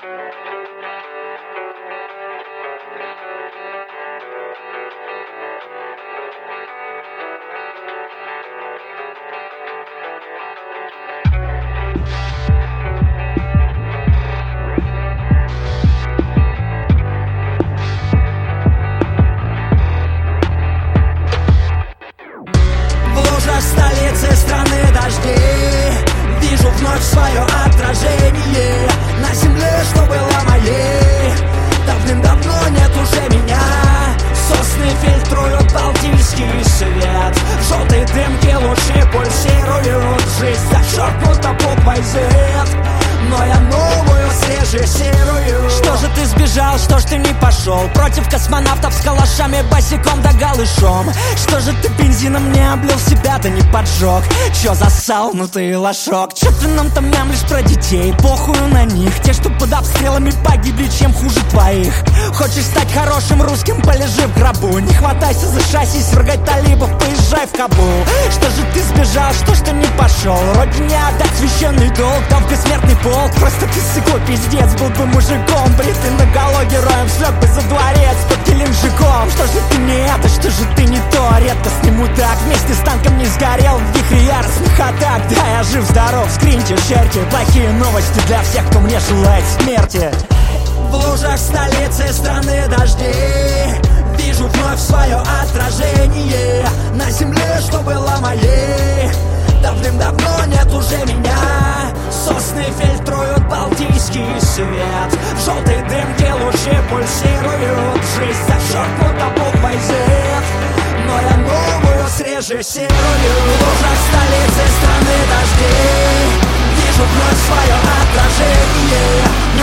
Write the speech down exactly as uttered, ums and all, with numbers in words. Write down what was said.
Столицы страны дождей, вижу вновь свое отражение на земле, что было моей. Давным-давно нет уже меня. Сосны фильтруют балтийский свет, желтые дымки лучи пульсируют. Жизнь зачеркнута буквой Z, но я новую срежиссирую. Что же ты сбежал, что ж ты не пошел против космонавтов с калашами, босиком да голышом? Что же ты бензином не облил себя, да не поджег? Чё засал, ну ты лошок? Чё ты нам там мямлишь про детей? Похую на них, те, что под обстрелами погибли, чем хуже твоих. Хочешь стать хорошим русским, полежи в гробу. Не хватайся за шасси, свергай талибов, поезжай в Кабул. Что же ты сбежал, что ж ты не пошел? Родине отдать священный долг, там в бессмертный полк. Просто ты сыкой пиздец, был бы мужиком, бритый наголо героем, слег бы за дворец под Геленджиком. Что же ты не это, что же ты не то? Редко сниму так, вместе с танком не сгорел в вихре яростных атак. Да, я жив-здоров, скриньте, шерьте. Плохие новости для всех, кто мне желает смерти. В лужах столицы страны дождей вижу вновь свое отражение на земле, что было моей. Давным-давно нет уже меня. Сосны фильтруют балтийский свет, в желтой дымке лучи пульсируют. Жизнь зачеркнута буквой Z, но я новую срежиссирую. В лужах столицы страны дождей вижу вновь свое отражение